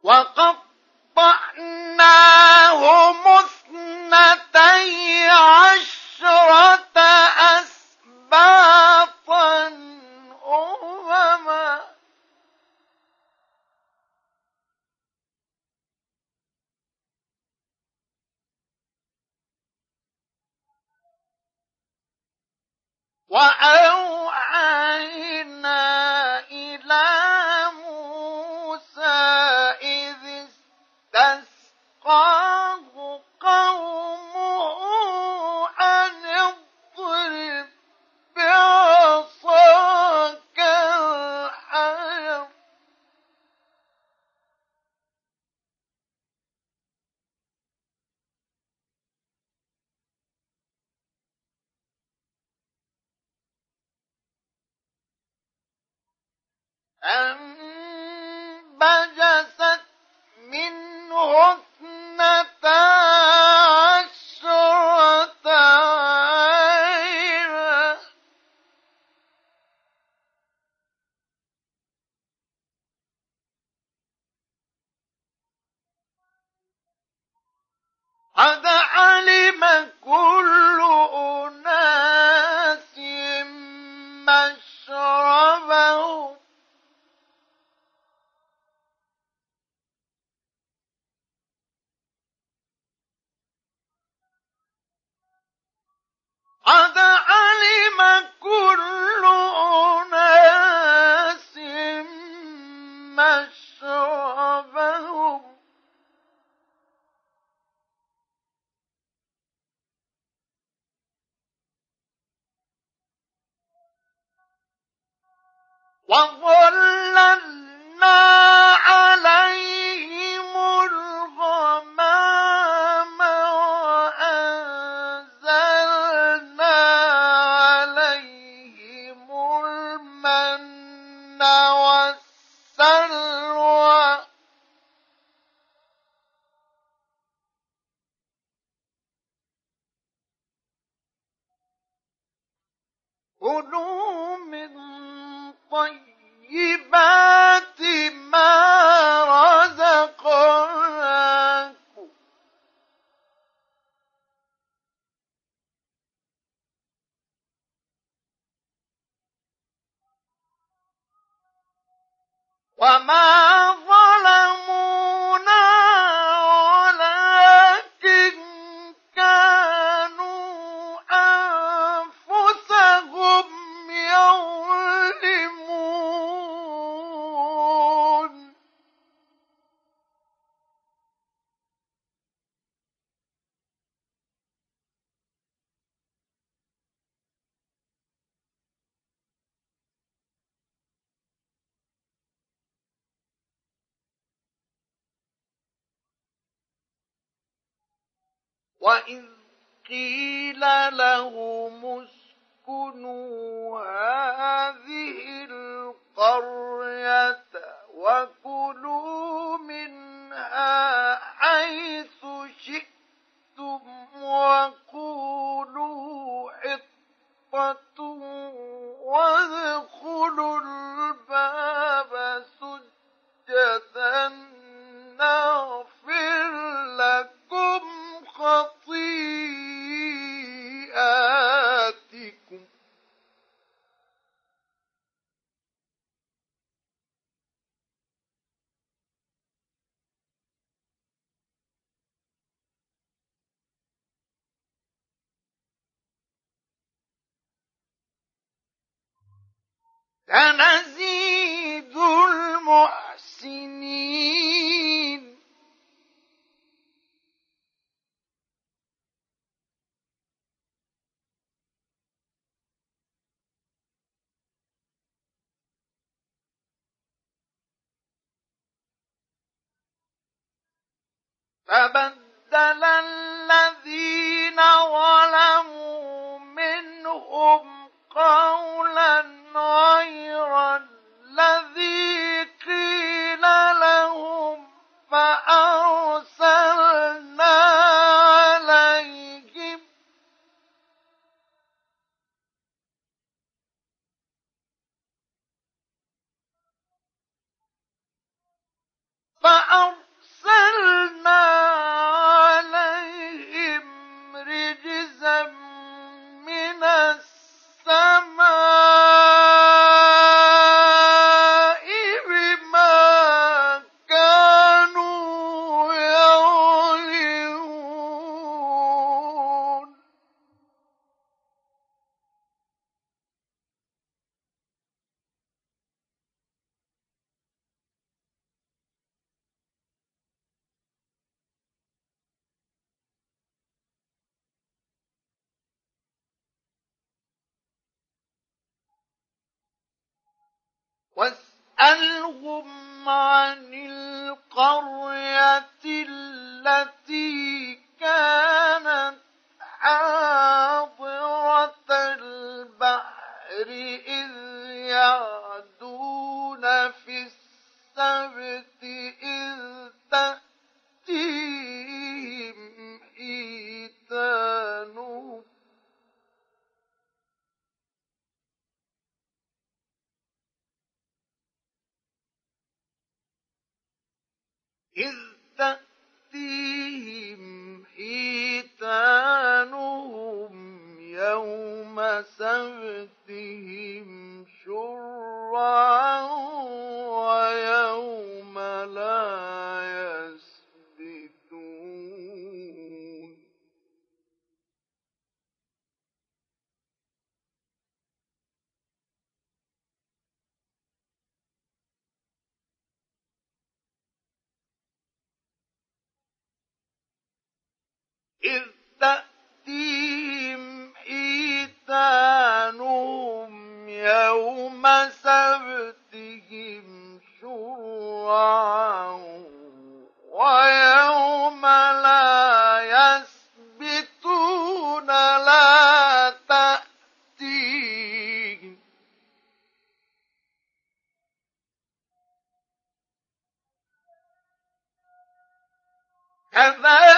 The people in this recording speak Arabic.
وَقَطَّعْنَاهُمُ اثْنَتَيْ عَشْرَةَ أَسْبَاطًا أُمَمًا وَأَوْحَيْنَا إِلَىٰ مُوسَىٰ إِذِ اسْتَسْقَاهُ قَوْمُهُ أَنِ اضْرِب بِّعَصَاكَ الْحَجَرَ ۖ فانبجست منه اثنتا عشرة عينا قد علم كل أناس مشربهم قد علم كل أناس مشربهم وَظَلَّلْنَا عَلَيْهِمُ الْغَمَامَ وَأَنزَلْنَا عَلَيْهِمُ الْمَنَّ وَالسَّلْوَىٰ كُلُوا مِن طَيِّبَاتِ مَا رَزَقْنَاكُمْ وَمَا ظَلَمُونَا وَلَٰكِن كَانُوا أَنفُسَهُمْ يَظْلِمُونَ وَإِذْ قِيلَ لَهُمُ اسْكُنُوا هَٰذِهِ الْقَرْيَةَ وَكُلُوا مِنْهَا حَيْثُ شِئْتُمْ وَقُولُوا حِطَّةٌ وَادْخُلُوا الْبَابَ سُجَّدًا نَّغْفِرْ لَكُمْ خَطِيئَاتِكُمْ سَنَزِيدُ الْمُحْسِنِينَ فَبَدَّلَ الَّذِينَ ظَلَمُوا مِنْهُمْ قَوْلًا غَيْرَ الَّذِي قِيلَ لَهُمْ فَأَرْسَلْنَا عَلَيْهِمْ واسألهم عن القرية التي كانت حاضرة البحر إذ يعدون في السبت إذ تأتيهم حيتانهم يوم سبتهم شرعا ويوم لا يسبتون إذ تأتيهم حيتانهم يوم سبتهم شرعا ويوم لا يسبتون لا تأتيهم كذلك